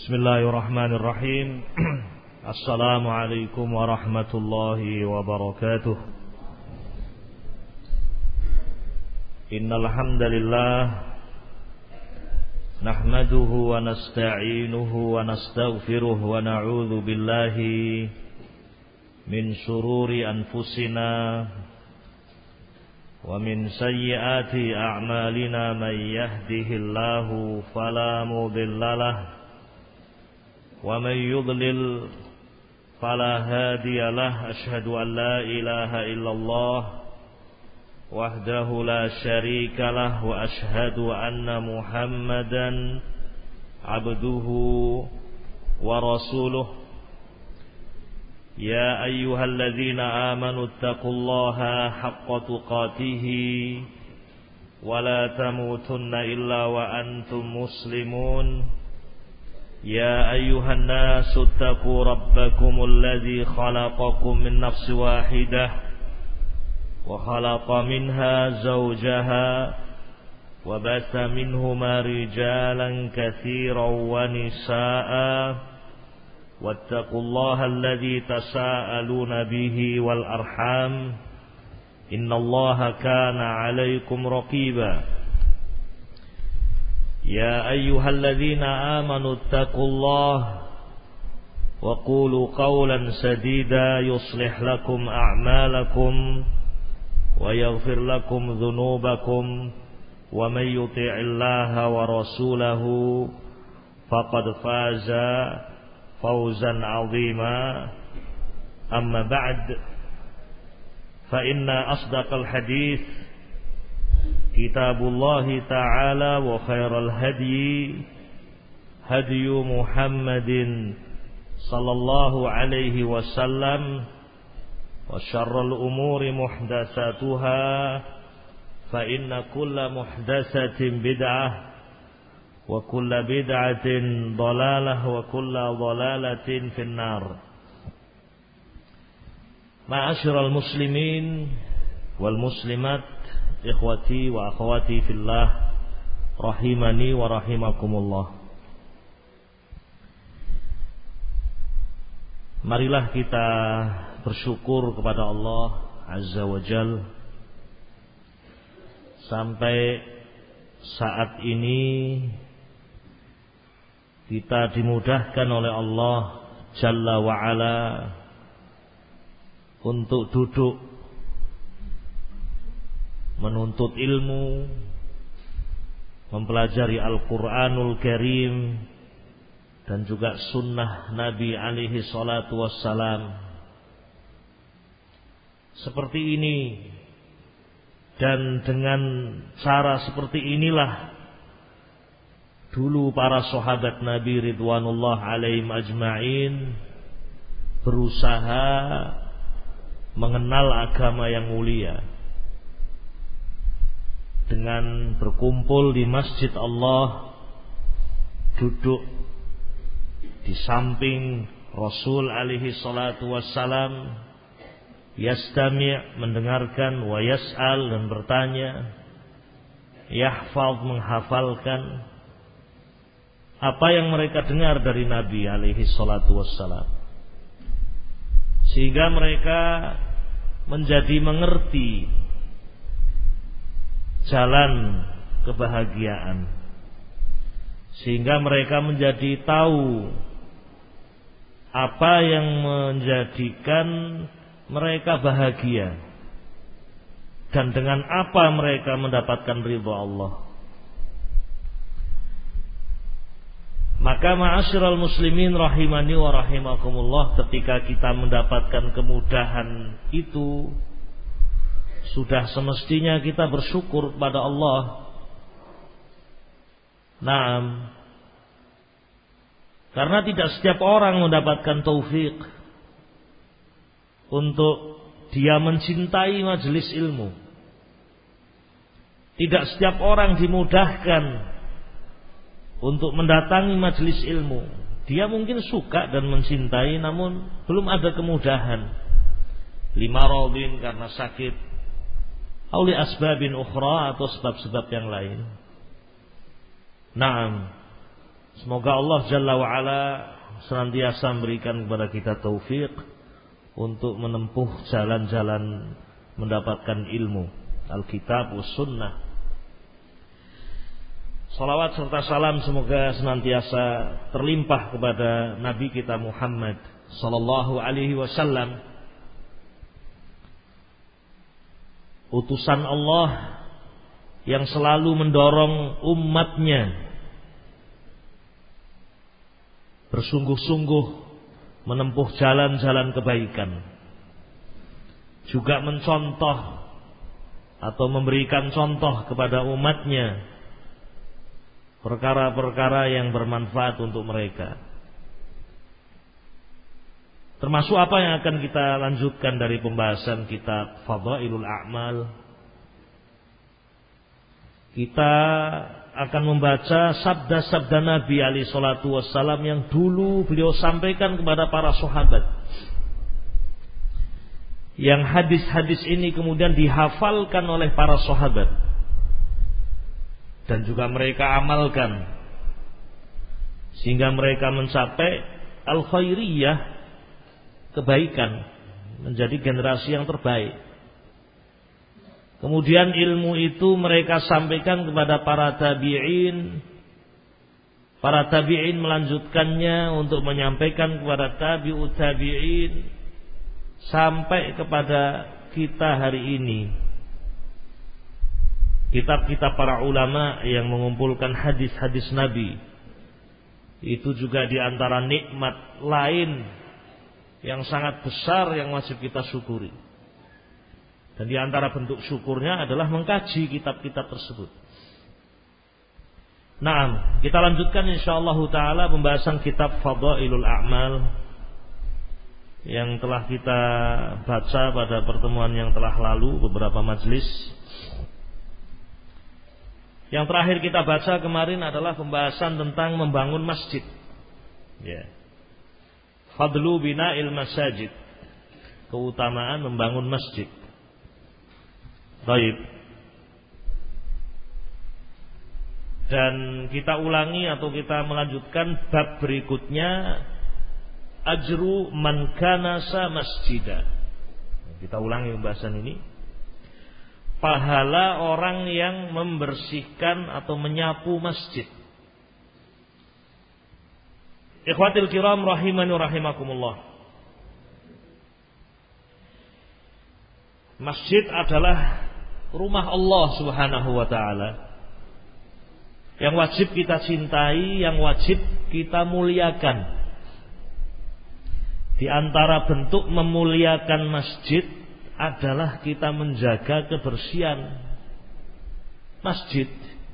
Bismillahirrahmanirrahim. Assalamualaikum warahmatullahi wabarakatuh. Innal hamdalillah nahmaduhu wa nasta'inuhu wa nastaghfiruh wa na'udzu billahi min shururi anfusina wa min sayyiati a'malina man yahdihillahu fala mudhillalah wa man yudlil fala hadiyalah. Asyhadu an la ilaha illallah wahdahu la syarikalah wa asyhadu anna Muhammadan abduhu wa rasuluh. Ya ayyuhalladzina amanu taqullaha haqqa tuqatih wa la tamutunna illa wa antum muslimun. Ya ayyuhan nasu taqu rabbakumul ladzi khalaqakum min nafsin wahidah wa khalaqa minha zawjaha wa batha minhuma rijalan katsiran wa nisaa'a wattaqullaha alladzi tasaaluna bihi wal arham innallaha kana 'alaikum raqiba. Ya ayyuhalladzina amanu taqullaha wa qulu qawlan sadida yuslih lakum a'malakum wa yaghfir lakum dhunubakum wa may yuti'illaha wa rasulahu faqad faza fawzan 'azima. Amma ba'd, fa inna asdaqal hadits Kitabullah ta'ala wa khairal hadyi hadyu Muhammadin sallallahu alaihi wasallam wa syarrul umuri muhdatsatuha fa inna kulla muhdatsatin bid'ah wa kulla bid'atin dhalalah wa kulla dhalalatin finnar. Ma'asyiral muslimin wal muslimat, ikhwati wa akhwati fillah, rahimani wa rahimakumullah. Marilah kita bersyukur kepada Allah Azza wa Jal sampai saat ini kita dimudahkan oleh Allah Jalla wa Ala untuk duduk menuntut ilmu, mempelajari Al-Quranul Karim dan juga sunnah Nabi alaihi salatu wassalam. Seperti ini dan dengan cara seperti inilah dulu para sahabat Nabi ridwanullah alaihim ajma'in berusaha mengenal agama yang mulia dengan berkumpul di masjid Allah, duduk di samping Rasul alaihi salatu wassalam, yastami' mendengarkan, wa yas'al dan bertanya, yahfaz menghafalkan apa yang mereka dengar dari Nabi alaihi salatu wassalam, sehingga mereka menjadi mengerti jalan kebahagiaan, sehingga mereka menjadi tahu apa yang menjadikan mereka bahagia dan dengan apa mereka mendapatkan ridha Allah. Maka ma'asyiral muslimin rahimani wa rahimakumullah, ketika kita mendapatkan kemudahan itu, sudah semestinya kita bersyukur kepada Allah. Naam. Karena tidak setiap orang mendapatkan taufik untuk dia mencintai majelis ilmu. Tidak setiap orang dimudahkan untuk mendatangi majelis ilmu. Dia mungkin suka dan mencintai, namun belum ada kemudahan. Limaradin, karena sakit, auli asbabin ukhra, atau sebab-sebab yang lain. Naam. Semoga Allah Jalla wa'ala senantiasa memberikan kepada kita taufik untuk menempuh jalan-jalan mendapatkan ilmu Alkitab was sunnah. Salawat serta salam semoga senantiasa terlimpah kepada Nabi kita Muhammad sallallahu alaihi wasallam, utusan Allah yang selalu mendorong umatnya bersungguh-sungguh menempuh jalan-jalan kebaikan, juga mencontoh atau memberikan contoh kepada umatnya perkara-perkara yang bermanfaat untuk mereka. Termasuk apa yang akan kita lanjutkan dari pembahasan kitab Fadailul A'mal. Kita akan membaca sabda-sabda Nabi alaihi salatu wassalam yang dulu beliau sampaikan kepada para sahabat. Yang hadis-hadis ini kemudian dihafalkan oleh para sahabat dan juga mereka amalkan sehingga mereka mencapai al-khairiyah, kebaikan, menjadi generasi yang terbaik. Kemudian ilmu itu mereka sampaikan kepada para tabi'in. Para tabi'in melanjutkannya untuk menyampaikan kepada tabi'ut tabi'in sampai kepada kita hari ini. Kitab-kitab para ulama yang mengumpulkan hadis-hadis Nabi itu juga diantara nikmat lain yang sangat besar yang wajib kita syukuri. Dan di antara bentuk syukurnya adalah mengkaji kitab-kitab tersebut. Naam, kita lanjutkan insyaallah taala pembahasan kitab Fadailul A'mal yang telah kita baca pada pertemuan yang telah lalu, beberapa majlis. Yang terakhir kita baca kemarin adalah pembahasan tentang membangun masjid. Ya. Fadlu bina'il masajid. Keutamaan membangun masjid. Baik. Dan kita ulangi atau kita melanjutkan bab berikutnya, ajru man kanasa masjidah. Kita ulangi pembahasan ini. Pahala orang yang membersihkan atau menyapu masjid. Ikhwatil kiram rahimani rahimakumullah. Masjid adalah rumah Allah Subhanahu wa taala yang wajib kita cintai, yang wajib kita muliakan. Di antara bentuk memuliakan masjid adalah kita menjaga kebersihan masjid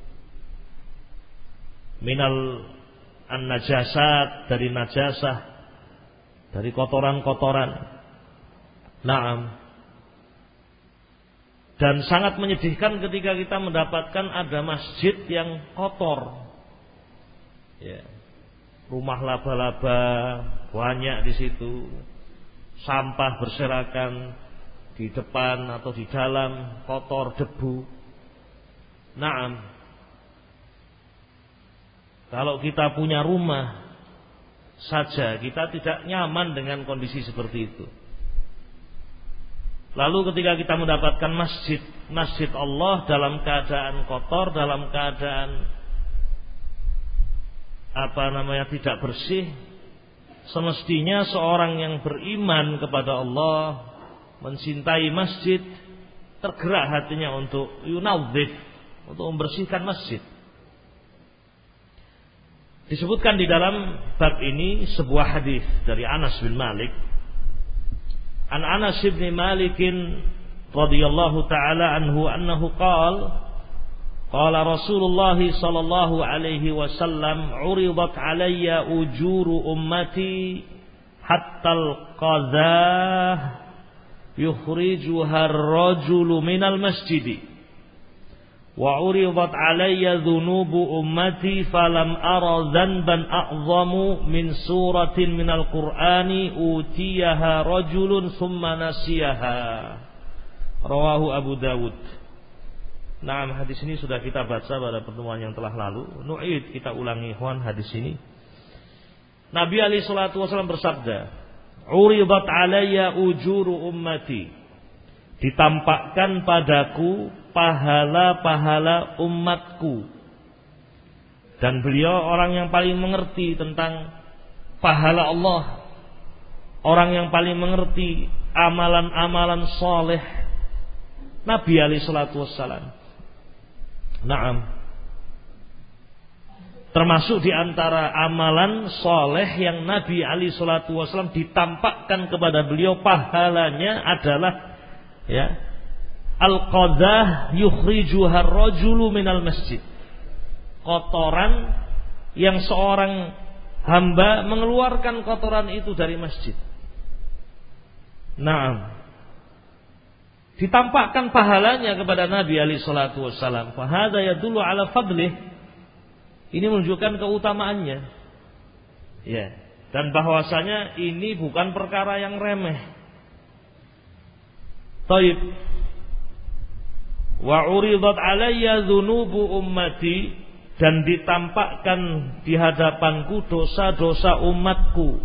minal an-najasat, dari najasah, dari kotoran-kotoran. Naam. Dan sangat menyedihkan ketika kita mendapatkan ada masjid yang kotor. Ya. Rumah laba-laba banyak di situ. Sampah berserakan di depan atau di dalam, kotor, debu. Naam. Kalau kita punya rumah saja, kita tidak nyaman dengan kondisi seperti itu. Lalu ketika kita mendapatkan masjid Allah dalam keadaan kotor, dalam keadaan tidak bersih, semestinya seorang yang beriman kepada Allah, mencintai masjid, tergerak hatinya untuk yunawwif, untuk membersihkan masjid. Disebutkan di dalam bab ini sebuah hadis dari Anas bin Malik. An Anas bin Malik radhiyallahu taala anhu annahu qala Rasulullah sallallahu alaihi wasallam uridat alayya ujuru ummati hatta al-qadah yukhrijuha ar-rajulu minal masjidi wa uridat alayya dhunubu ummati falam ara dhanban a'zamu min suratin minal qur'ani utiyaha rajulun thumma nasiyaha. Rawahu Abu Dawud. Nah, hadis ini sudah kita baca pada pertemuan yang telah lalu. Nu'id, kita ulangi ikhwan hadis ini. Nabi alaihi salatu wasallam bersabda, "Uridat alayya ujuru ummati." Ditampakkan padaku pahala-pahala umatku. Dan beliau orang yang paling mengerti tentang pahala Allah. Orang yang paling mengerti amalan-amalan soleh Nabi alaihi salatu wassalam. Naam. Termasuk di antara amalan soleh yang Nabi alaihi salatu wassalam ditampakkan kepada beliau pahalanya adalah al-qadah yukhrijuha ar-rajulu minal masjid. Kotoran yang seorang hamba mengeluarkan kotoran itu dari masjid. Naam. Ditampakkan pahalanya kepada Nabi alaihi salatu wassalam. Fa hadza yadullu ala fadlih. Ini menunjukkan keutamaannya. Ya, dan bahwasanya ini bukan perkara yang remeh. Taib. Wa uridat alayya dzunubu ummati, dan ditampakkan di hadapanku dosa-dosa umatku.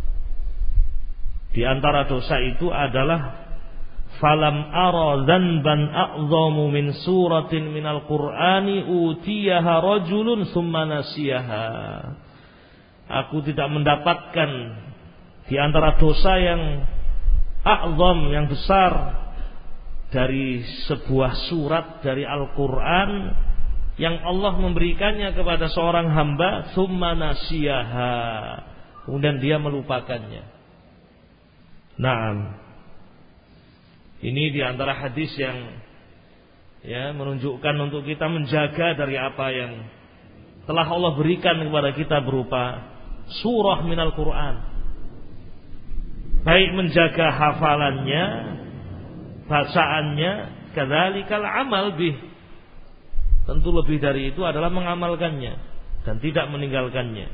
Di antara dosa itu adalah falam ara dzanban a'dhamu min suratin minal qur'ani utiyaha rajulun tsumma nasiyaha. Aku tidak mendapatkan di antara dosa yang a'dham, yang besar dari sebuah surat dari Al-Qur'an yang Allah memberikannya kepada seorang hamba tsumma nasiyaha, kemudian dia melupakannya. Naam. Ini di antara hadis yang menunjukkan untuk kita menjaga dari apa yang telah Allah berikan kepada kita berupa surah minal Quran. Baik menjaga hafalannya, bacaannya, kadzalikal amal bih. Tentu lebih dari itu adalah mengamalkannya dan tidak meninggalkannya.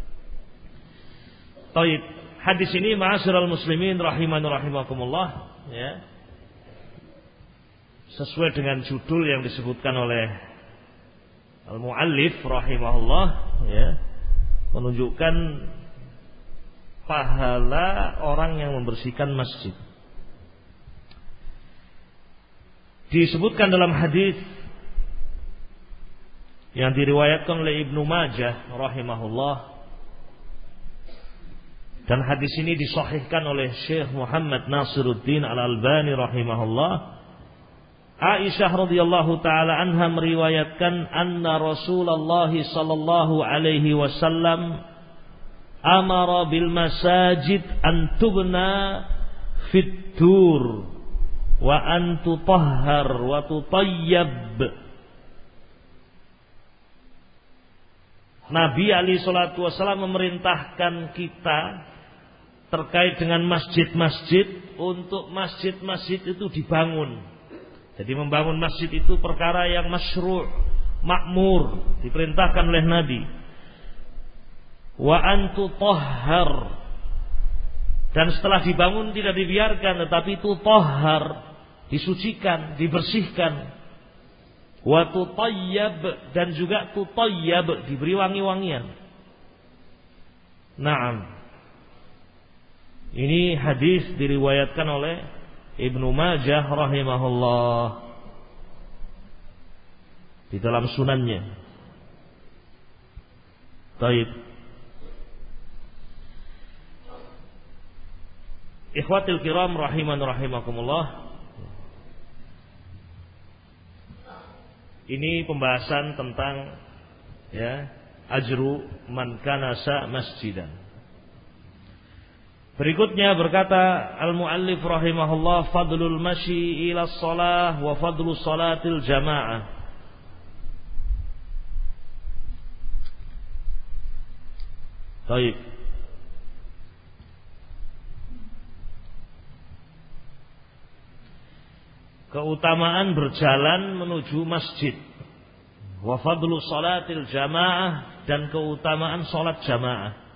Taib. Hadis ini ma'asyiral muslimin rahimani rahimakumullah, sesuai dengan judul yang disebutkan oleh al-muallif rahimahullah, menunjukkan pahala orang yang membersihkan masjid. Disebutkan dalam hadis yang diriwayatkan oleh Ibnu Majah rahimahullah, dan hadis ini disahihkan oleh Syekh Muhammad Nasiruddin Al-Albani rahimahullah. Aisyah radhiyallahu taala anha meriwayatkan anna Rasulullah sallallahu alaihi wasallam amara bil masajid an tubna fit dur wa an tutahhar wa tutayyab. Nabi alaihi salatu wasallam memerintahkan kita terkait dengan masjid-masjid, untuk masjid-masjid itu dibangun. Jadi membangun masjid itu perkara yang masyru', makmur, diperintahkan oleh Nabi. Wa an tutahhar, dan setelah dibangun tidak dibiarkan, tetapi tutahhar, disucikan, dibersihkan. Wa tutayyab, dan juga tutayyab, diberi wangi-wangian. Naam. Ini hadis diriwayatkan oleh Ibnu Majah rahimahullah di dalam sunannya. Baik. Ikhwatil kiram rahiman rahimakumullah. Ini pembahasan tentang ajru man kanasa masjidan. Berikutnya berkata al-muallif rahimahullah, fadlul masyi ila shalah wa fadlu salatil jamaah. Baik. Keutamaan berjalan menuju masjid, wa fadlu salatil jamaah, dan keutamaan salat jamaah.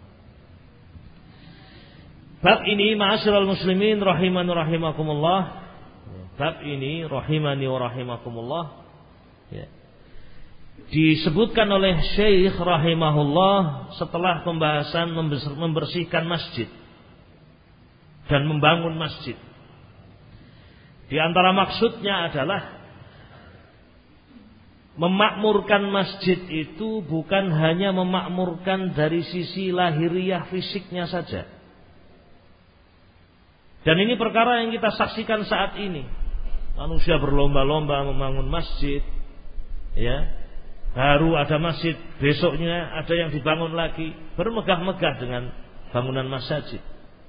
Bab ini ma'asyiral muslimin rahimani rahimakumullah. Bab ini rahimani wa rahimakumullah Ya. Disebutkan oleh Syekh rahimahullah setelah pembahasan membersihkan masjid dan membangun masjid. Di antara maksudnya adalah memakmurkan masjid itu bukan hanya memakmurkan dari sisi lahiriah fisiknya saja. Dan ini perkara yang kita saksikan saat ini. Manusia berlomba-lomba membangun masjid, ya. Baru ada masjid, besoknya ada yang dibangun lagi, bermegah-megah dengan bangunan masjid.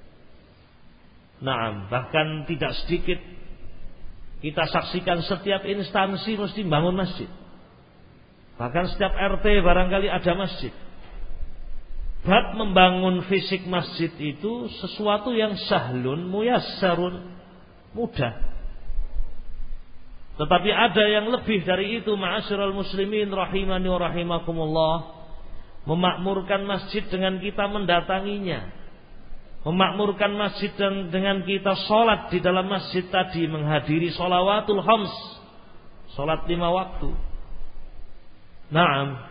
Nah, bahkan tidak sedikit kita saksikan setiap instansi mesti bangun masjid. Bahkan setiap RT barangkali ada masjid. Bab membangun fisik masjid itu sesuatu yang sahlun, muyassarun, mudah. Tetapi ada yang lebih dari itu, ma'asyiral muslimin rahimani wa rahimakumullah. Memakmurkan masjid dengan kita mendatanginya. Memakmurkan masjid dengan kita sholat di dalam masjid tadi, menghadiri sholawatul khams, sholat 5 waktu. Naam.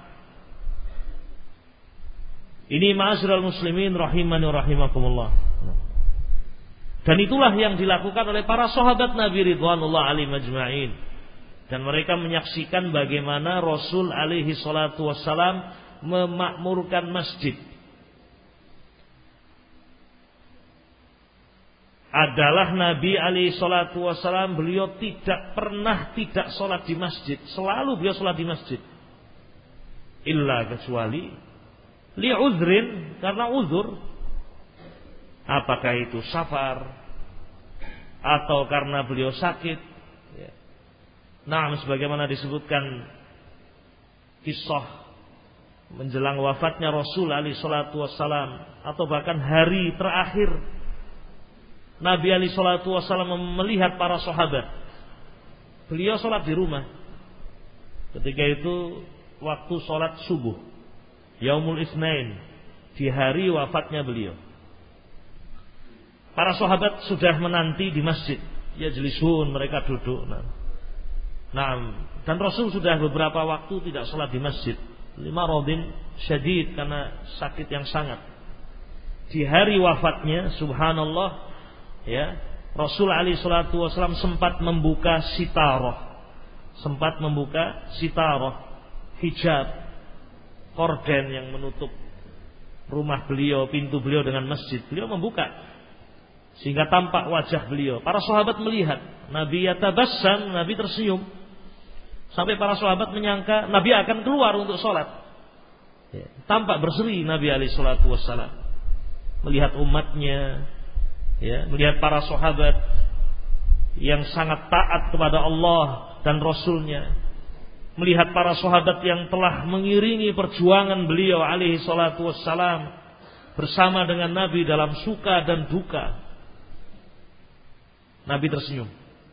Ini ma'asyiral muslimin rahimani wa rahimakumullah. Dan itulah yang dilakukan oleh para sahabat Nabi ridwanullah alaihim ajma'in. Dan mereka menyaksikan bagaimana Rasul alaihi salatu wassalam memakmurkan masjid. Adalah Nabi alaihi salatu wassalam, beliau tidak pernah tidak sholat di masjid. Selalu beliau sholat di masjid. Illa kecuali li'udhrin, karena uzur. Apakah itu safar atau karena beliau sakit. Nah, sebagaimana disebutkan kisah menjelang wafatnya Rasul alaihi salatu wassalam, atau bahkan hari terakhir Nabi alaihi salatu wassalam melihat para sahabat, beliau sholat di rumah. Ketika itu waktu sholat subuh Yaumul Itsnain, di hari wafatnya beliau. Para sahabat sudah menanti di masjid, yajlisun, mereka duduk. Nah, dan Rasul sudah beberapa waktu tidak sholat di masjid. Limaradin syadid, karena sakit yang sangat. Di hari wafatnya, subhanallah, ya, Rasul alaihi salatu wasallam sempat membuka sitarah, hijab, korden yang menutup rumah beliau, pintu beliau dengan masjid. Beliau membuka sehingga tampak wajah beliau. Para sahabat melihat Nabi yatabassam, Nabi tersenyum. Sampai para sahabat menyangka Nabi akan keluar untuk sholat. Tampak berseri Nabi alaihi salatu wassalam, melihat umatnya, ya, melihat para sahabat yang sangat taat kepada Allah dan Rasulnya, melihat para sahabat yang telah mengiringi perjuangan beliau alaihi salatu wassalam bersama dengan Nabi dalam suka dan duka. Nabi tersenyum.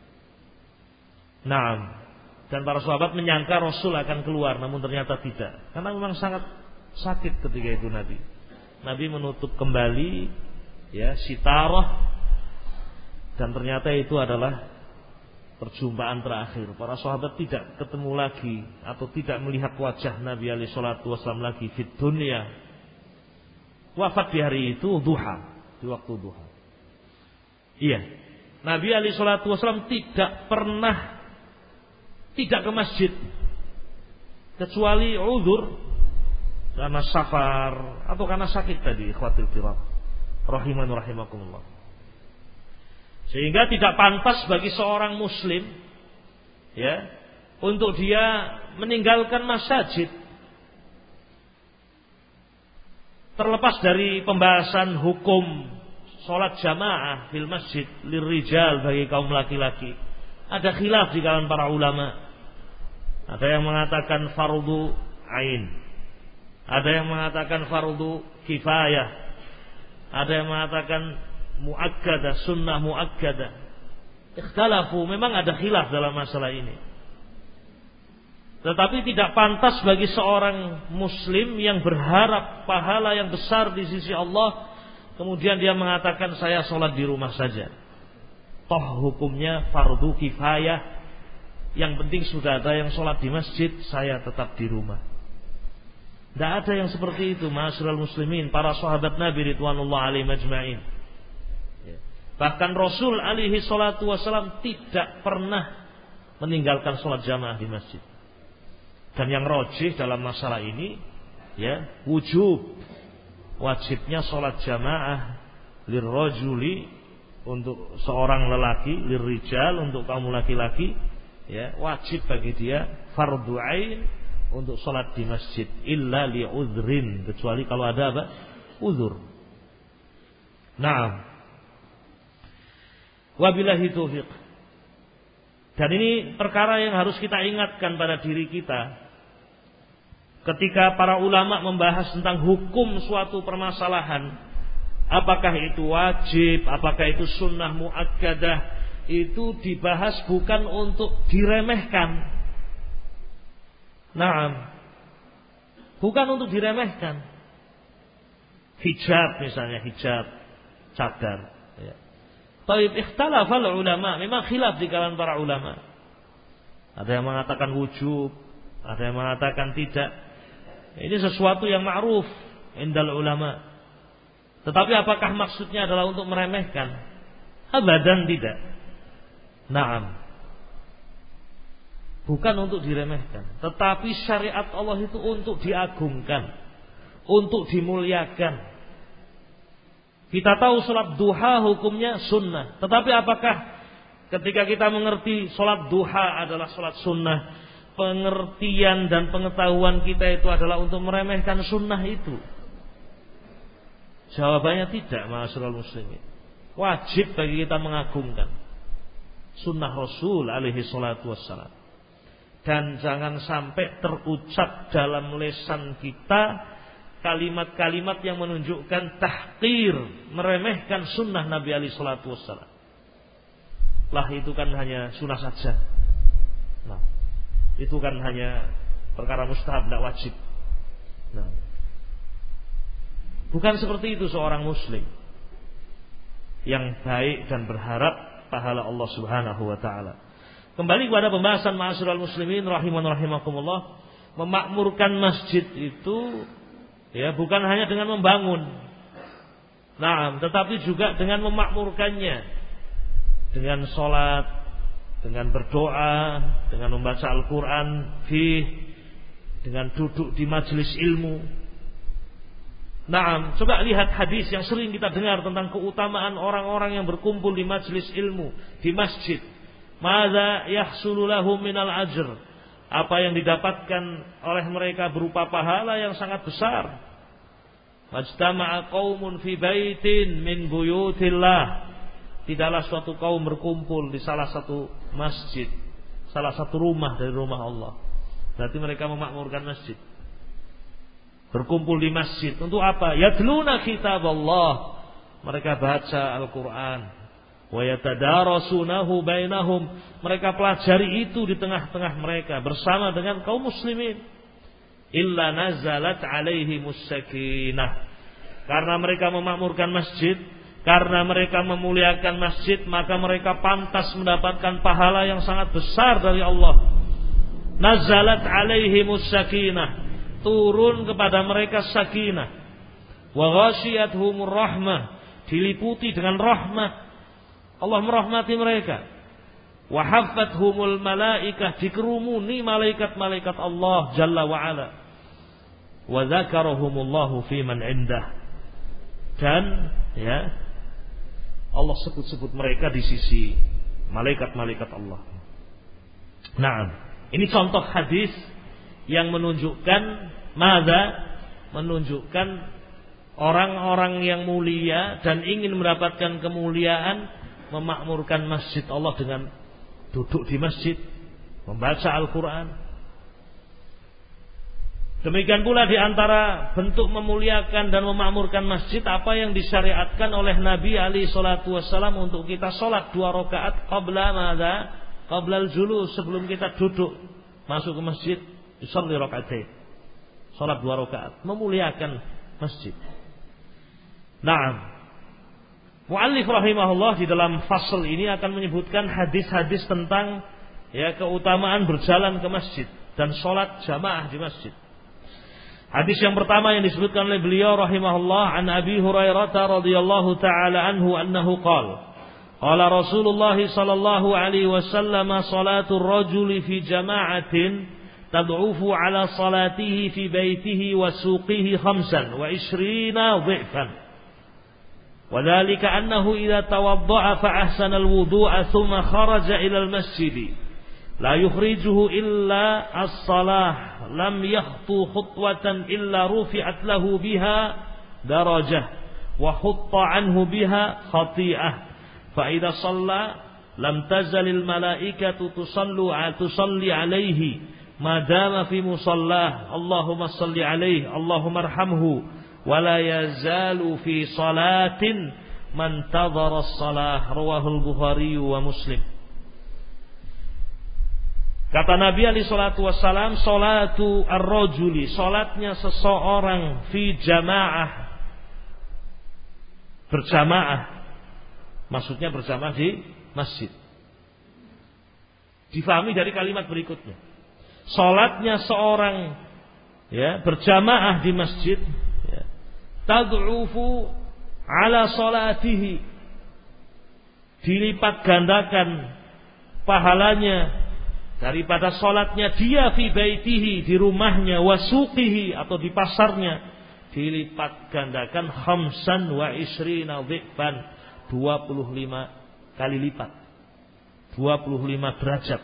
Naam. Dan para sahabat menyangka Rasul akan keluar, namun ternyata tidak. Karena memang sangat sakit ketika itu Nabi. Nabi menutup kembali, ya, sitarah, dan ternyata itu adalah perjumpaan terakhir. Para sahabat tidak ketemu lagi atau tidak melihat wajah Nabi alaihi salatu wasallam lagi di dunia. Wafat di hari itu duha, di waktu duha. Iya. Nabi alaihi salatu wasallam tidak pernah tidak ke masjid kecuali uzur, karena safar atau karena sakit tadi, ikhwatul kiram rahimani rahimakumullah. Sehingga tidak pantas bagi seorang muslim, ya, untuk dia meninggalkan masjid. Terlepas dari pembahasan hukum sholat jamaah fil masjid lirijal bagi kaum laki-laki, ada khilaf di kalangan para ulama. Ada yang mengatakan fardu ain, ada yang mengatakan fardu kifayah, ada yang mengatakan muakkadah, sunnah muakkadah. Ikhtalafu, memang ada khilaf dalam masalah ini. Tetapi tidak pantas bagi seorang muslim yang berharap pahala yang besar di sisi Allah, kemudian dia mengatakan saya sholat di rumah saja. Toh hukumnya fardu kifayah, Yang penting sudah ada yang sholat di masjid, saya tetap di rumah. Tidak ada yang seperti itu, ma'asyiral muslimin, para sahabat Nabi ridwanullah alaihim ajma'in. Bahkan Rasul alaihi salatu wasalam tidak pernah meninggalkan sholat jamaah di masjid. Dan yang rajih dalam masalah ini, ya, wajibnya sholat jamaah lirrajuli, untuk seorang lelaki, lirrijal, untuk kaum laki-laki, ya, wajib bagi dia fardhu ain untuk sholat di masjid, illa li'udhrin, kecuali kalau ada apa? Uzur. Naam. Wabillahi taufiq. Dan ini perkara yang harus kita ingatkan pada diri kita. Ketika para ulama membahas tentang hukum suatu permasalahan, apakah itu wajib, apakah itu sunnah muakkadah, itu dibahas bukan untuk diremehkan. Naam. Bukan untuk diremehkan. Hijab misalnya, hijab, cadar, ya. Taib ikhtalafal ulama, memang khilaf di kalangan para ulama. Ada yang mengatakan wujub, ada yang mengatakan tidak. Ini sesuatu yang ma'ruf indal ulama. Tetapi apakah maksudnya adalah untuk meremehkan? Abadan tidak. Naam. Bukan untuk diremehkan, tetapi syariat Allah itu untuk diagungkan, untuk dimuliakan. Kita tahu sholat duha hukumnya sunnah. Tetapi apakah ketika kita mengerti sholat duha adalah sholat sunnah, pengertian dan pengetahuan kita itu adalah untuk meremehkan sunnah itu? Jawabannya tidak, ma'asyiral muslimin. Wajib bagi kita mengagungkan sunnah Rasul alaihi salatu wassalam. Dan jangan sampai terucap dalam lisan kita kalimat-kalimat yang menunjukkan tahqir, meremehkan sunnah Nabi alaihi salatu wassalam. Lah itu kan hanya sunnah saja. Nah, itu kan hanya perkara mustahab, tidak wajib. Nah, bukan seperti itu seorang muslim yang baik dan berharap pahala Allah Subhanahu wa taala. Kembali kepada pembahasan ma'asyiral muslimin rahiman rahimakumullah, memakmurkan masjid itu ya bukan hanya dengan membangun. Nah, tetapi juga dengan memakmurkannya. Dengan sholat, dengan berdoa, dengan membaca Al-Quran, dengan duduk di majelis ilmu. Nah, coba lihat hadis yang sering kita dengar tentang keutamaan orang-orang yang berkumpul di majelis ilmu, di masjid. Madza yahsulu lahum minal ajr. Apa yang didapatkan oleh mereka berupa pahala yang sangat besar. Majtama'a qaumun fi baitin min buyutillah. Tidaklah suatu kaum berkumpul di salah satu masjid, salah satu rumah dari rumah Allah. Berarti mereka memakmurkan masjid. Berkumpul di masjid untuk apa? Yatluna kitaballah. Mereka baca Al-Quran. Wa yatadarasunahu bainahum. Mereka pelajari itu di tengah-tengah mereka bersama dengan kaum muslimin. Illa nazalat alaihimus sakinah. Karena mereka memakmurkan masjid, karena mereka memuliakan masjid, maka mereka pantas mendapatkan pahala yang sangat besar dari Allah. Nazalat alaihimus sakinah. Turun kepada mereka sakinah. Wa ghasyiyatuhumur rahmah. Diliputi dengan rahmat. Allah merahmati mereka. Wa haffathumul malaikah. Dikerumuni malaikat-malaikat Allah Jalla wa ala. Wa dzakarahumullahu fi man indah. Dan ya, Allah sebut-sebut mereka di sisi malaikat-malaikat Allah. Nah, ini contoh hadis yang menunjukkan menunjukkan orang-orang yang mulia dan ingin mendapatkan kemuliaan memakmurkan masjid Allah dengan duduk di masjid, membaca Al-Quran. Demikian pula di antara bentuk memuliakan dan memakmurkan masjid apa yang disyariatkan oleh Nabi alaihi salatu wassalam untuk kita sholat 2 rakaat qabla al-julus, sebelum kita duduk masuk ke masjid, yusalli rakaatain. Sholat 2 rakaat, memuliakan masjid. Naam. Muallif rahimahullah di dalam fasal ini akan menyebutkan hadis-hadis tentang ya keutamaan berjalan ke masjid dan sholat jamaah di masjid. Hadis yang pertama yang disebutkan oleh beliau rahimahullah, an Abi Hurairah radhiyallahu taala anhu annahu qala qala Rasulullah sallallahu alaihi wasallam salatul rajuli fi jama'atin tad'ufu ala salatihi fi baitihi wa suqihi 25 dhifan. Wadhalika annahu idza tawadda'a fa ahsana al-wudu'a thumma kharaja ila al-masjid la yukhrijuhu illa as-salah lam yakhtu khutwatan illa rufi'at lahu biha darajah wa hutta anhu biha khati'ah fa idza shalla lam tazal al-malaikatu tusalli alaihi ma dama fi musallah Allahumma salli alaihi Allahumma arhamhu wa la yazalu fi salatin man tadhara as-salah rawahu al-Bukhari wa Muslim. Kata Nabi alaihi salatu wassalam, salatu ar-rajuli, salatnya seseorang fi jamaah, berjamaah, maksudnya berjamaah di masjid. Difahami dari kalimat berikutnya. Salatnya seorang ya berjamaah di masjid, ya, tad'ufu ala salatihi, dilipat gandakan pahalanya daripada salatnya dia fi baitihi, di rumahnya, wasuqihi atau di pasarnya, dilipat gandakan 25 dhifan, 25 kali lipat, 25 derajat.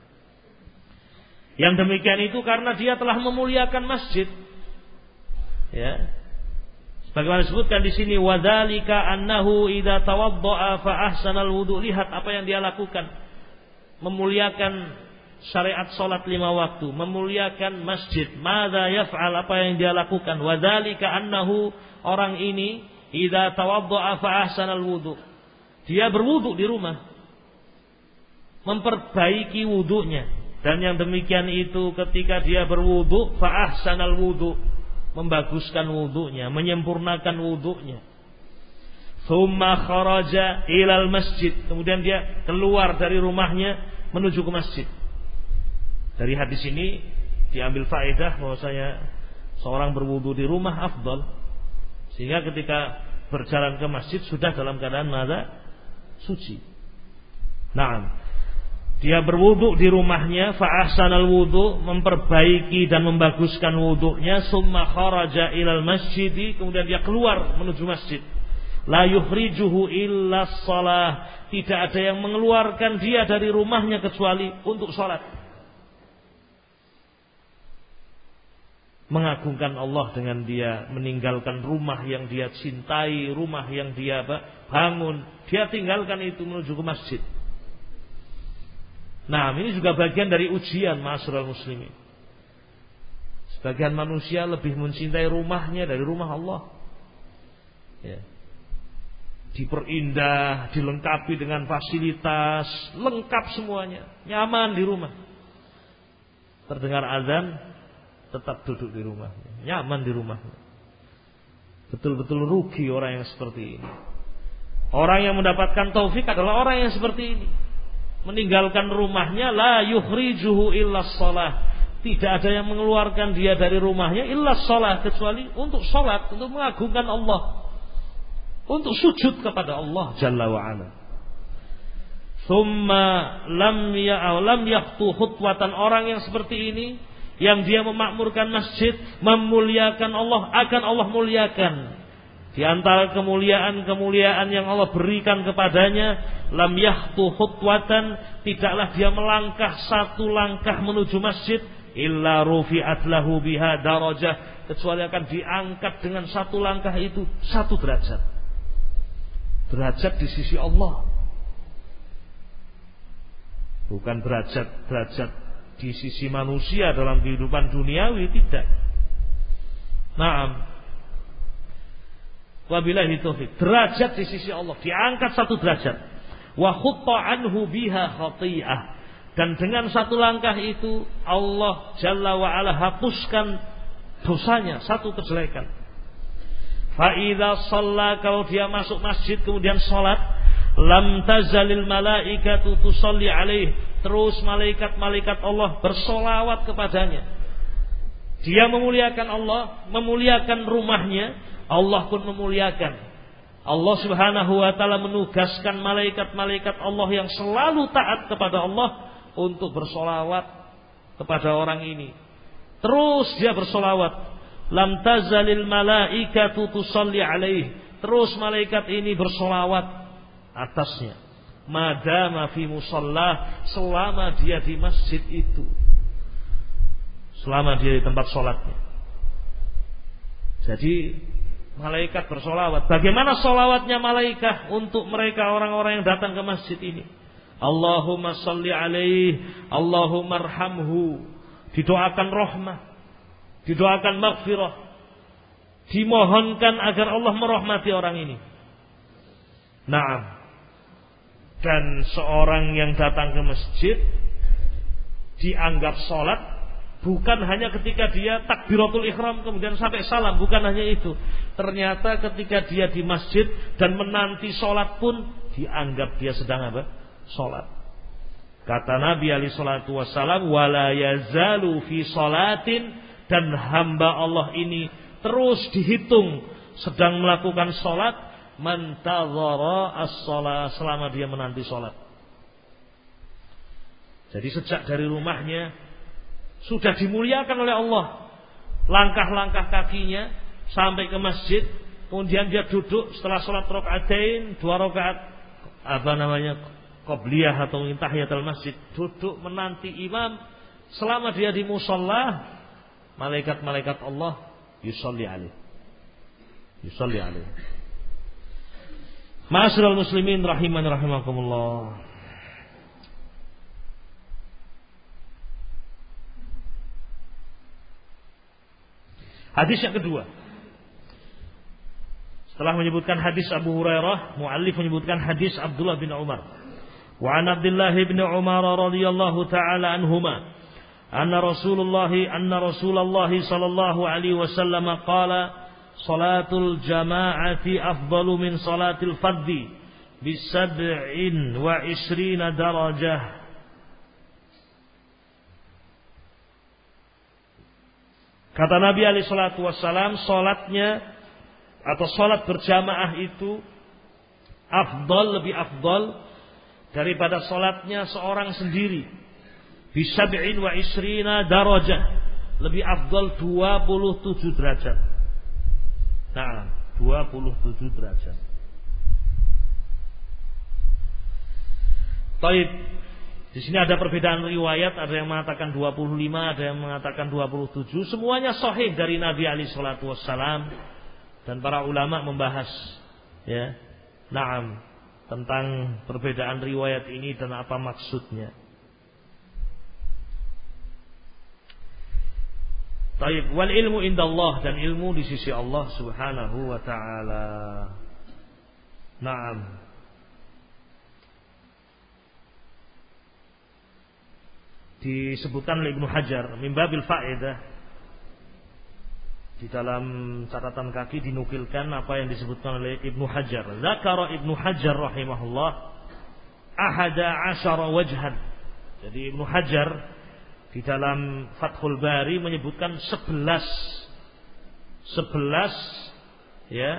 Yang demikian itu karena dia telah memuliakan masjid. Ya. Sebagaimana disebutkan di sini, wadzalika annahu idza tawaddaa fa ahsanal wudu', lihat apa yang dia lakukan. Memuliakan syariat salat 5 waktu, memuliakan masjid. Madza yaf'al, apa yang dia lakukan? Wadzalika annahu, orang ini idza tawaddaa fa ahsanal wudu', dia berwudu di rumah, memperbaiki wudunya. Dan yang demikian itu ketika dia berwudu, fa ahsanal wudu', membaguskan wudunya, menyempurnakan wudunya. Tsumma kharaja ilal masjid, kemudian dia keluar dari rumahnya menuju ke masjid. Dari hadis ini diambil faedah bahwasanya seorang berwudu di rumah afdal, sehingga ketika berjalan ke masjid sudah dalam keadaan suci. Naam. Dia berwudu di rumahnya, fa ahsanal wudu, memperbaiki dan membaguskan wudunya, summa kharaja ilal masjid, kemudian dia keluar menuju masjid. La yukhrijuhu illa shalah, tidak ada yang mengeluarkan dia dari rumahnya kecuali untuk salat. Mengagungkan Allah dengan dia meninggalkan rumah yang dia cintai, rumah yang dia bangun, dia tinggalkan itu menuju ke masjid. Nah, ini juga bagian dari ujian ma'asyiral muslimin. Sebagian manusia lebih mencintai rumahnya dari rumah Allah. Ya. Diperindah, dilengkapi dengan fasilitas, lengkap semuanya, nyaman di rumah. Terdengar azan, tetap duduk di rumahnya, nyaman di rumahnya. Betul-betul rugi orang yang seperti ini. Orang yang mendapatkan taufik adalah orang yang seperti ini. Meninggalkan rumahnya, la yukhrijuhu illa shalah, tidak ada yang mengeluarkan dia dari rumahnya illa shalah, kecuali untuk salat, untuk mengagungkan Allah, untuk sujud kepada Allah Jalla wa Ala. Thumma lam yaqtu khutwatan, orang yang seperti ini, yang dia memakmurkan masjid, memuliakan Allah, akan Allah muliakan. Di antara kemuliaan-kemuliaan yang Allah berikan kepadanya, lam yaqtu khutwatan, tidaklah dia melangkah satu langkah menuju masjid, illa rufi'at lahu biha darajah, kecuali akan diangkat dengan satu langkah itu 1 derajat. Derajat di sisi Allah, bukan derajat di sisi manusia dalam kehidupan duniawi, tidak. Naam. Wabillahi taufik. Derajat di sisi Allah diangkat 1 derajat. Wa khutta anhu biha khati'ah, dan dengan 1 langkah itu Allah Jalla wa Ala hapuskan dosanya, 1 kejelekan. Fa idza shalla, kalau dia masuk masjid kemudian salat, lam tazalil malaikatu tusalli alaih, terus malaikat-malaikat Allah bersolawat kepadanya. Dia memuliakan Allah, memuliakan rumahnya, Allah pun memuliakan. Allah Subhanahu wa taala menugaskan malaikat-malaikat Allah yang selalu taat kepada Allah untuk bersolawat kepada orang ini. Terus dia bersolawat, lam tazalil malaikatu tusalli alaih, terus malaikat ini bersolawat atasnya, madama fi musalla, selama dia di masjid itu, selama dia di tempat sholatnya. Jadi malaikat bersolawat. Bagaimana solawatnya malaikat untuk mereka orang-orang yang datang ke masjid ini? Allahumma salli alaih, Allahumma arhamhu, didoakan rahmah, didoakan maghfirah, dimohonkan agar Allah merahmati orang ini. Naam. Dan seorang yang datang ke masjid dianggap sholat bukan hanya ketika dia takbiratul ihram kemudian sampai salam, bukan hanya itu. Ternyata ketika dia di masjid dan menanti sholat pun dianggap dia sedang apa? Sholat. Kata Nabi alaihi salatu wassalam, wala yazalu fi sholatin, dan hamba Allah ini terus dihitung sedang melakukan sholat, man tadhara as-shalah, selama dia menanti sholat. Jadi sejak dari rumahnya sudah dimuliakan oleh Allah, langkah-langkah kakinya sampai ke masjid, kemudian dia duduk setelah sholat rakaatain, 2 rakaat qabliyah atau tahiyatul masjid, duduk menanti imam. Selama dia di musalla, malaikat-malaikat Allah yusalli alaih. Ma'asyiral muslimin rahiman rahimakumullah. Hadis yang kedua. Setelah menyebutkan hadis Abu Hurairah, muallif menyebutkan hadis Abdullah bin Umar. Wa an Abdullah bin Umar radhiyallahu taala anhuma, anna Rasulullah sallallahu alaihi wasallam qala, salatul jama'ati afdalu min salatil fardhi bi 27 darajah. Kata Nabi alaihi salatu wassalam, salatnya atau salat berjamaah itu lebih afdal daripada salatnya seorang sendiri. Bi 27 darajah, lebih afdal 27 derajat. Nah, 27 derajat. Taib. Di sini ada perbedaan riwayat, ada yang mengatakan 25, ada yang mengatakan 27. Semuanya sahih dari Nabi alaihi salatu wassalam, dan para ulama membahas ya, na'am, tentang perbedaan riwayat ini dan apa maksudnya. Taib, wal ilmu indallah, dan ilmu di sisi Allah Subhanahu wa taala. Naam. Disebutkan oleh Ibnu Hajar min babil faedah, di dalam catatan kaki dinukilkan apa yang disebutkan oleh Ibnu Hajar. Zakara Ibnu Hajar rahimahullah 11 wajhan. Jadi Ibnu Hajar di dalam Fathul Bari menyebutkan 11 ya,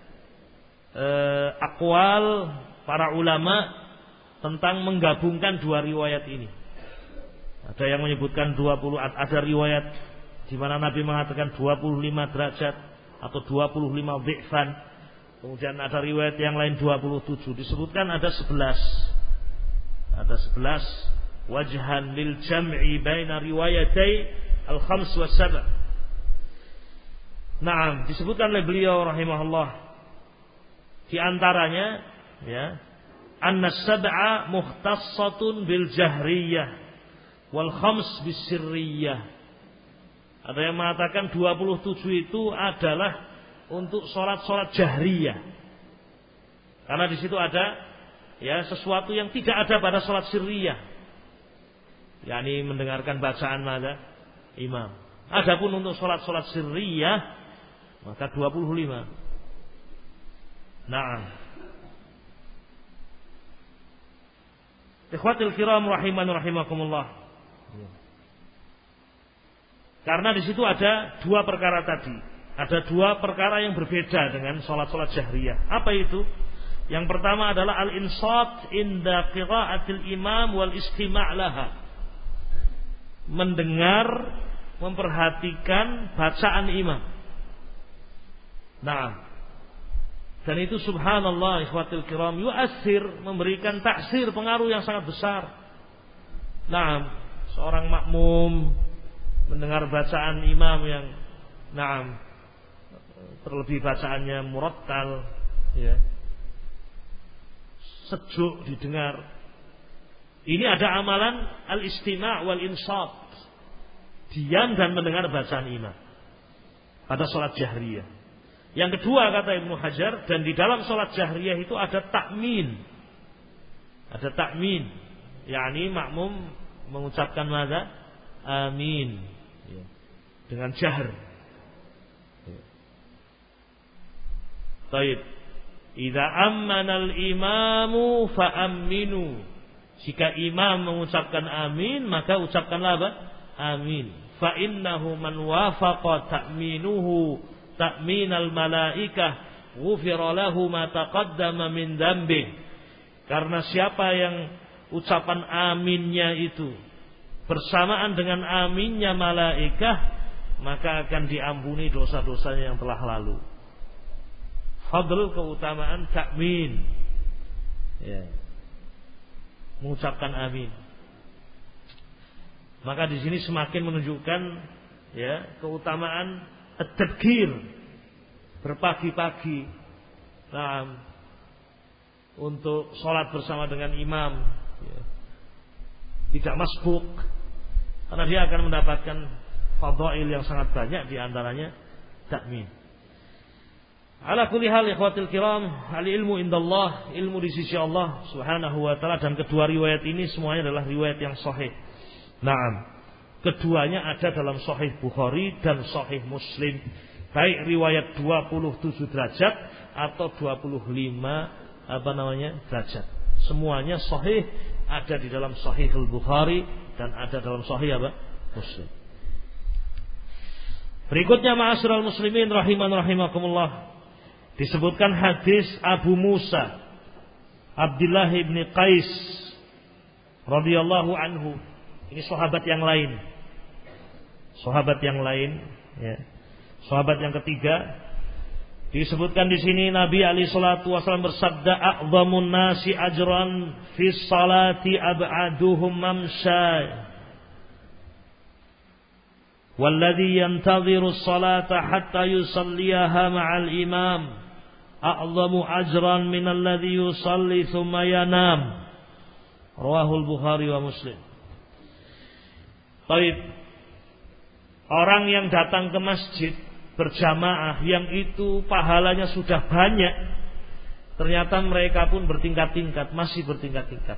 aqwal para ulama tentang menggabungkan dua riwayat ini. Ada yang menyebutkan 20, ada riwayat di mana Nabi mengatakan 25 derajat atau 25 dhi'fan. Kemudian ada riwayat yang lain 27. Disebutkan ada 11. Ada 11 wajhan lil jam'i baina riwayatai al-khams wa sab'. Naam, disebutkan oleh beliau rahimahullah di antaranya ya, anna sab'a mukhtassatun bil jahriyah wal khams bis sirriyah. Ada yang mengatakan 27 itu adalah untuk sholat-sholat jahriyah, karena di situ ada ya sesuatu yang tidak ada pada sholat sirriyah, yakni mendengarkan bacaan nada imam. Adapun untuk sholat-sholat sirriyah maka 25. Nah, Ikhwatul kiram rahiman rahimakumullah. Karena di situ ada dua perkara tadi. Ada dua perkara yang berbeda dengan salat-salat jahriyah. Apa itu? Yang pertama adalah al-insat inda qira'atil imam wal istima' laha. Mendengar, memperhatikan bacaan imam. Nah, dan itu subhanallah ikhwatul kiram yu'assir, memberikan taksir, pengaruh yang sangat besar. Nah, seorang makmum mendengar bacaan imam yang terlebih bacaannya murattal, ya, sejuk didengar. Ini ada amalan al-istima' wal insat, diam dan mendengar bacaan imam pada salat jahriyah. Yang kedua kata Ibnu Hajar, dan di dalam salat jahriyah itu ada takmin. Ada takmin, yakni makmum mengucapkan mada? Amin, ya, dengan jahr. Baik. Idza ammana al-imamu fa aminu. Jika imam mengucapkan amin, maka ucapkanlah apa? Amin. Fa innahu man wafaqa ta'minuhu ta'minal malaikah ghufira lahu ma taqaddama min dzambi. Karena siapa yang ucapan aminnya itu bersamaan dengan aminnya malaikah, maka akan diampuni dosa-dosanya yang telah lalu. Fadl, keutamaan takmin, ya, mengucapkan amin. Maka di sini semakin menunjukkan, ya, keutamaan at-tadhkir, berpagi-pagi, nah, untuk sholat bersama dengan imam, ya, tidak masbuk, karena dia akan mendapatkan fadail yang sangat banyak, diantaranya takmin. Ala kulli hal ikhwatil kiram, al-ilmu indallah, ilmu di sisi Allah Subhanahu wa taala, dan kedua riwayat ini semuanya adalah riwayat yang sahih. Naam. Keduanya ada dalam sahih Bukhari dan sahih Muslim, baik riwayat 27 derajat atau 25 derajat. Semuanya sahih, ada di dalam sahih Al-Bukhari dan ada dalam sahih Muslim. Berikutnya ma'asyiral muslimin rahiman rahimakumullah, disebutkan hadis Abu Musa Abdullah bin Qais radhiyallahu anhu. Ini sahabat yang lain. Sahabat yang lain, ya. Sahabat yang ketiga. Disebutkan di sini Nabi alaihi salatu wasallam bersabda, "A'dhamun nasi ajran fi salati ab'aduhum mamsha." Walladhi yantadhiru as-salata hatta yusalliyaha ma'al imam a'dhamu ajran min alladhi yusalli thumma yanam. Rawahul Bukhari wa Muslim. Baik. Orang yang datang ke masjid berjamaah yang itu pahalanya sudah banyak, ternyata mereka pun bertingkat-tingkat, masih bertingkat-tingkat.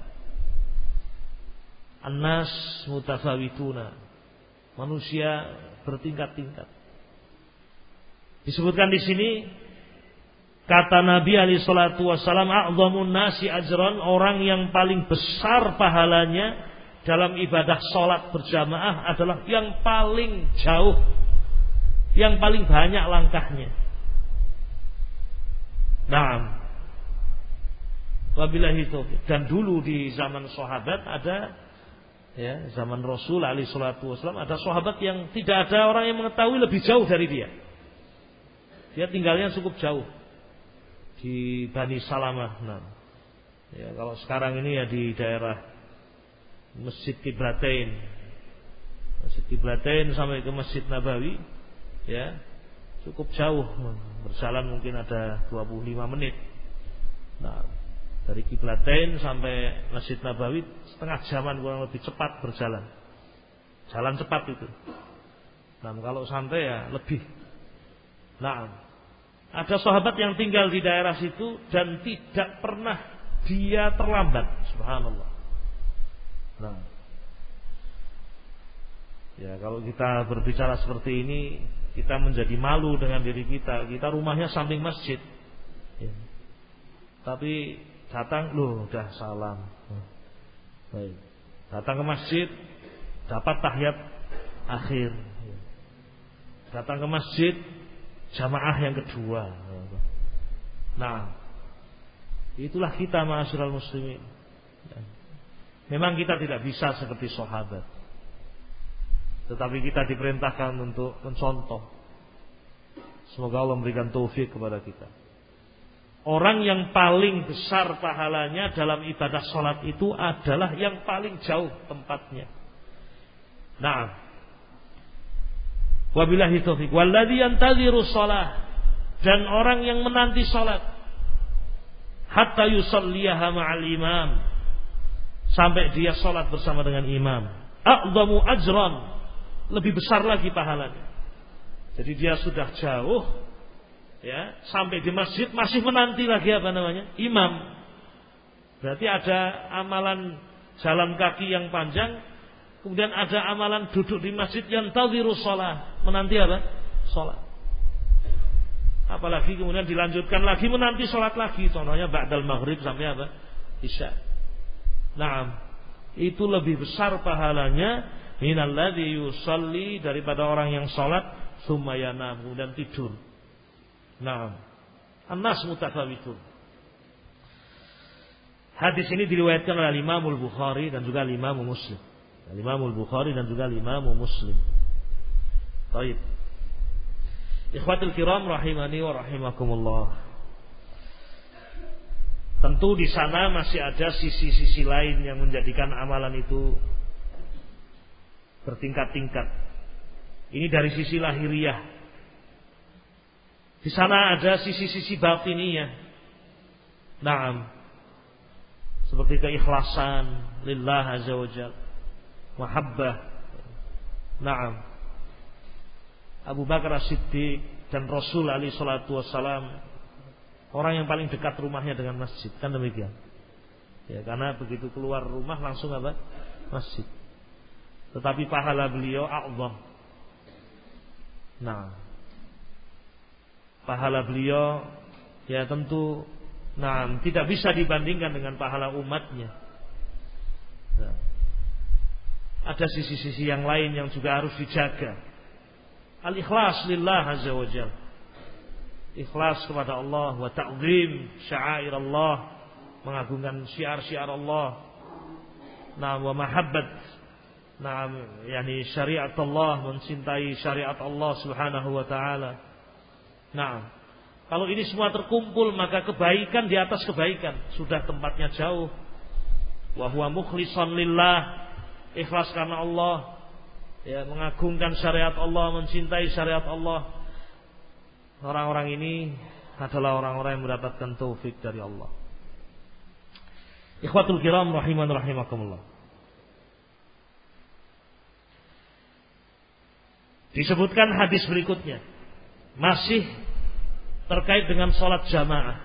An-nas mutasawituna. Manusia bertingkat-tingkat. Disebutkan di sini kata Nabi alaihi salatu wasallam, a'dhamun nasi ajran, orang yang paling besar pahalanya dalam ibadah salat berjamaah adalah yang paling jauh, yang paling banyak langkahnya. Naam. Wabillahi taufiq. Dan dulu di zaman sahabat ada, ya, zaman Rasul alaihi salatu wasallam, ada sahabat yang tidak ada orang yang mengetahui lebih jauh dari dia. Dia tinggalnya cukup jauh di Bani Salamah. Nah, ya, kalau sekarang ini ya di daerah Masjid Qiblatain. Masjid Qiblatain sampai ke Masjid Nabawi, ya, cukup jauh, berjalan mungkin ada 25 menit. Nah, dari Qiblatain sampai Masjid Nabawi setengah jaman kurang lebih, cepat berjalan. Jalan cepat itu. Nah, kalau santai ya lebih. Nah, ada sahabat yang tinggal di daerah situ dan tidak pernah dia terlambat. Subhanallah. Nah, ya, kalau kita berbicara seperti ini, kita menjadi malu dengan diri kita. Kita rumahnya samping masjid, ya, tapi datang, loh, udah salam. Baik. Datang ke masjid dapat tahiyat akhir. Datang ke masjid jamaah yang kedua. Nah, itulah kita ma'asyiral muslimin. Memang kita tidak bisa seperti sahabat, tetapi kita diperintahkan untuk mencontoh. Semoga Allah memberikan taufik kepada kita. Orang yang paling besar pahalanya dalam ibadah sholat itu adalah yang paling jauh tempatnya. Nah, wabillahi taufiq. Walladzi yantaziru shalah, dan orang yang menanti sholat hatta yusalliyaha ma'al imam, sampai dia sholat bersama dengan imam. A'dhamu ajran, lebih besar lagi pahalanya. Jadi dia sudah jauh, ya, sampai di masjid masih menanti lagi imam. Berarti ada amalan jalan kaki yang panjang, kemudian ada amalan duduk di masjid yang yantaziru shalah, menanti sholat. Apalagi kemudian dilanjutkan lagi menanti sholat lagi, contohnya ba'dal maghrib sampai isya. Naam, itu lebih besar pahalanya minalladzi yusalli, daripada orang yang sholat tsumma yanam, kemudian tidur. Naam, an-nas mutafawitun. Hadis ini diriwayatkan oleh Imam Al-Bukhari dan juga Imam Muslim. Imam Al-Bukhari dan juga Imam Muslim. Baik. Ikhwatul kiram rahimani wa rahimakumullah. Tentu di sana masih ada sisi-sisi lain yang menjadikan amalan itu bertingkat-tingkat. Ini dari sisi lahiriah. Di sana ada sisi-sisi batiniyah. Naam. Seperti keikhlasan lillah azza wajalla, mahabbah. Naam. Abu Bakar As-Siddiq dan Rasul alaihi salatu wassalam, orang yang paling dekat rumahnya dengan masjid, kan demikian. Ya, karena begitu keluar rumah langsung masjid. Tetapi pahala beliau a'zam. Nah, pahala beliau ya tentu tidak bisa dibandingkan dengan pahala umatnya. Nah, ada sisi-sisi yang lain yang juga harus dijaga. Al-ikhlas lillah azza wa jalla, ikhlas kepada Allah, wa ta'zim sya'air Allah, mengagungkan syiar-syiar Allah. Wa mahabbat, yani syariat Allah, mencintai syariat Allah subhanahu wa ta'ala. Kalau ini semua terkumpul, maka kebaikan di atas kebaikan, sudah tempatnya jauh. Wa huwa mukhlishan lillah, ikhlas karena Allah, ya, mengagungkan syariat Allah, mencintai syariat Allah. Orang-orang ini adalah orang-orang yang mendapatkan taufik dari Allah. Ikhwatul kiram rahiman rahimakumullah. Disebutkan hadis berikutnya masih terkait dengan sholat jamaah.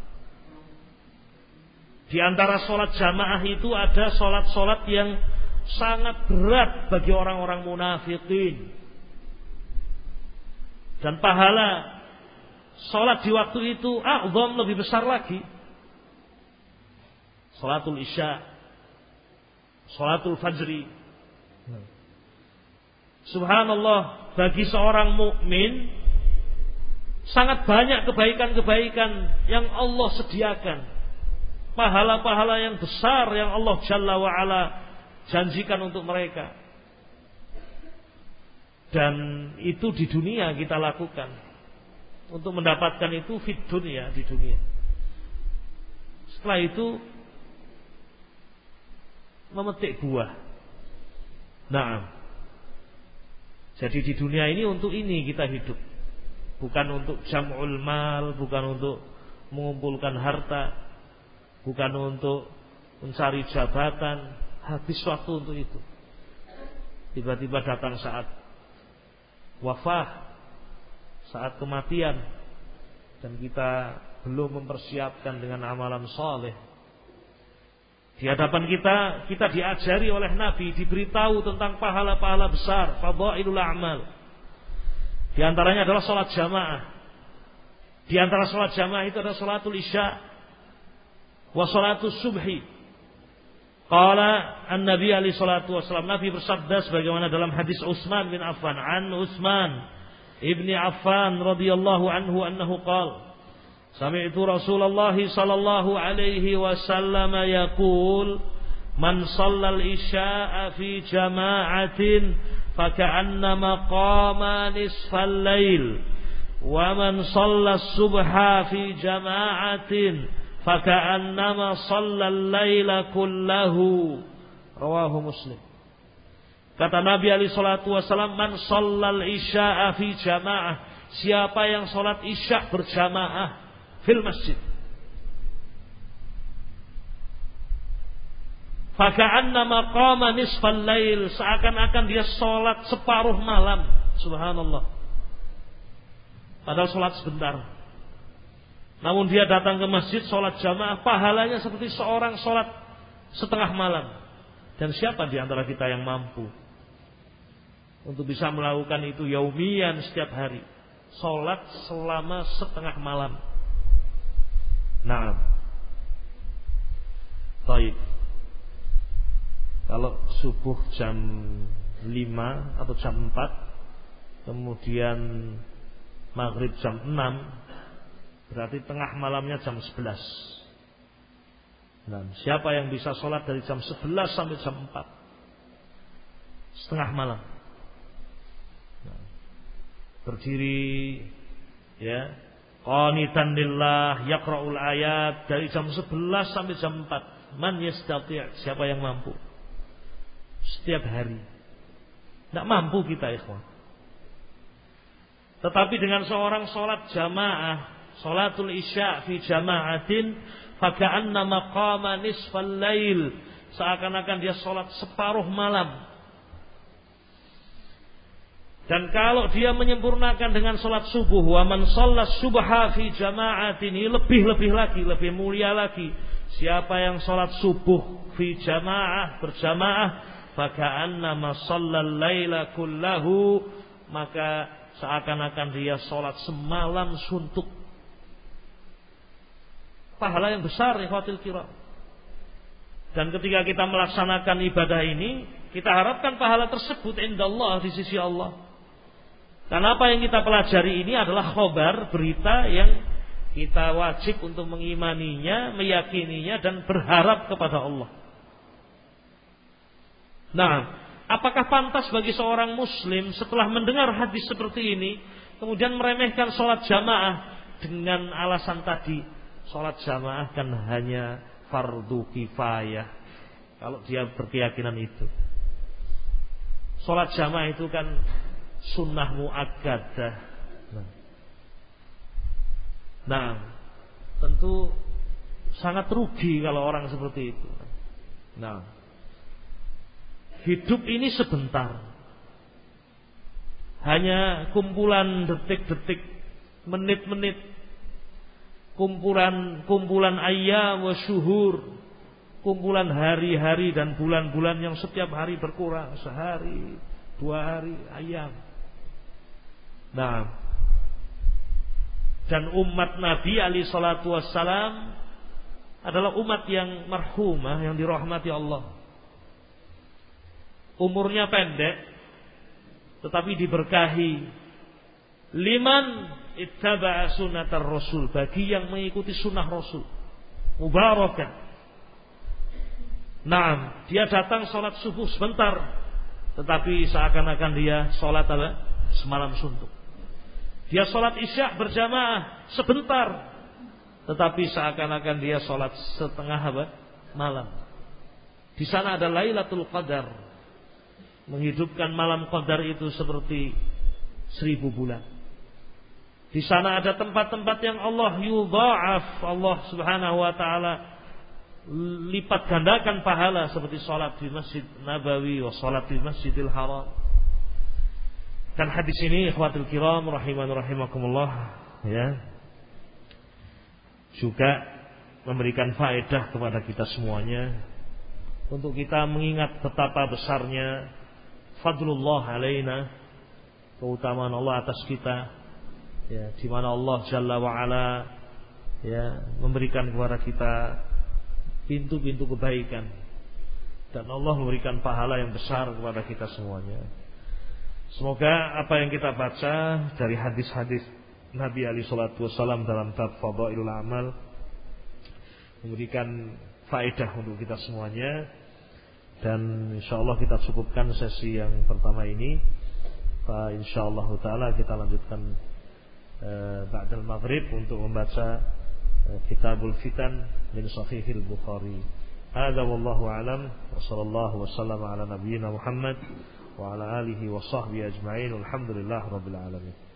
Di antara sholat jamaah itu ada sholat-sholat yang sangat berat bagi orang-orang munafikin, dan pahala sholat di waktu itu a'zam, lebih besar lagi. Sholatul isya, sholatul fajri. Subhanallah, bagi seorang mukmin sangat banyak kebaikan-kebaikan yang Allah sediakan, pahala-pahala yang besar yang Allah Jalla wa Ala janjikan untuk mereka. Dan itu di dunia kita lakukan. Untuk mendapatkan itu fid dunya, di dunia. Setelah itu memetik buah. Jadi di dunia ini untuk ini kita hidup. Bukan untuk jam'ul mal, bukan untuk mengumpulkan harta, bukan untuk mencari jabatan. Habis waktu untuk itu. Tiba-tiba datang saat wafah, saat kematian, dan kita belum mempersiapkan dengan amalan saleh. Di hadapan kita diajari oleh Nabi, diberitahu tentang pahala-pahala besar, fadhailul a'mal. Di antaranya adalah salat jamaah. Di antara salat jamaah itu ada salatul isya wa salatus subhi. Qala an-Nabi alaihi salatu wasallam, Nabi bersabda sebagaimana dalam hadis Utsman bin Affan, an Utsman ibni Affan radhiyallahu anhu annahu qala sami'tu Rasulullah sallallahu alaihi wasallam yaqul man shallal isya'a fi jama'atin faka'annama qama nisfal lail wa man shallas subha fi jama'atin faka'annama shallal laila kullahu. Rawahu Muslim. Kata Nabi alaihi salatu wasallam, man shallal isya'a fi jamaah, siapa yang salat isya berjamaah fil masjid, faka'annama qama nisfal lail, seakan-akan dia salat separuh malam. Subhanallah. Padahal salat sebentar. Namun dia datang ke masjid salat jamaah, pahalanya seperti seorang salat setengah malam. Dan siapa di antara kita yang mampu untuk bisa melakukan itu yaumian setiap hari, salat selama setengah malam? Nah, baik. Kalau subuh jam 5 atau jam 4, kemudian maghrib jam 6, berarti tengah malamnya jam 11. Nah, siapa yang bisa sholat dari jam 11 sampai jam 4? Setengah malam. Nah, berdiri, ya, qanitan lillah, yaqra'ul ayat dari jam 11 sampai jam 4. Man yastati', siapa yang mampu? Setiap hari. Tidak mampu kita, ikhwan. Tetapi dengan seorang sholat jamaah, sholatul isya fi jama'atin, faka'annama qama nisfal lail, seakan-akan dia sholat separuh malam. Dan kalau dia menyempurnakan dengan sholat subuh, wa man shallas subha fi jama'atin, ini lebih lagi, lebih mulia lagi. Siapa yang sholat subuh fi jamaah, berjamaah, faka'annama shallal laila kullahu, maka seakan-akan dia sholat semalam suntuk. Pahala yang besar, ikhwatul kiram. Dan ketika kita melaksanakan ibadah ini, kita harapkan pahala tersebut indallah, di sisi Allah. Karena apa yang kita pelajari ini adalah khobar, berita yang kita wajib untuk mengimaninya, meyakininya, dan berharap kepada Allah. Nah, apakah pantas bagi seorang muslim setelah mendengar hadis seperti ini kemudian meremehkan sholat jamaah dengan alasan tadi? Sholat jamaah kan hanya fardu kifayah, kalau dia berkeyakinan itu. Sholat jamaah itu kan sunnah muakkadah. Nah, tentu sangat rugi kalau orang seperti itu. Nah, hidup ini sebentar, hanya kumpulan detik-detik, menit-menit, kumpulan ayyam wa syuhur, kumpulan hari-hari dan bulan-bulan yang setiap hari berkurang, sehari, 2 hari, ayyam. Nah, dan umat Nabi alaihi salatu wassalam adalah umat yang marhumah, yang dirahmati Allah. Umurnya pendek, tetapi diberkahi. Liman ittaba'a sunnatar Rasul, bagi yang mengikuti sunnah Rasul, mubarakan. Naam, dia datang sholat subuh sebentar, tetapi seakan-akan dia sholat apa? Semalam suntuk. Dia sholat isya berjamaah sebentar, tetapi seakan-akan dia sholat setengah apa? Malam. Di sana ada Lailatul Qadar, menghidupkan malam Qadar itu seperti 1000 bulan. Di sana ada tempat-tempat yang Allah yudha'af, Allah subhanahu wa ta'ala lipat gandakan pahala, seperti sholat di Masjid Nabawi wa sholat di Masjidil Haram. Dan hadis ini ikhwatul kiram rahiman rahimakumullah, ya, juga memberikan faedah kepada kita semuanya untuk kita mengingat betapa besarnya fadlullah alaina, keutamaan Allah atas kita, ya, di mana Allah Jalla wa Ala, ya, memberikan kepada kita pintu-pintu kebaikan. dan Allah memberikan pahala yang besar kepada kita semuanya. Semoga apa yang kita baca dari hadis-hadis Nabi alaihi salatu wasallam dalam bab Fadailul Amal memberikan faedah untuk kita semuanya. Dan insyaallah kita cukupkan sesi yang pertama ini. Insyaallah taala kita lanjutkan ba'dal maghrib untuk membaca Kitabul Fitan min Sahihil Bukhari. Hadza wallahu a'lam wa sallallahu wasallam ala nabiyyina Muhammad wa ala alihi wa sahbihi ajma'in. Alhamdulillah rabbil alamin.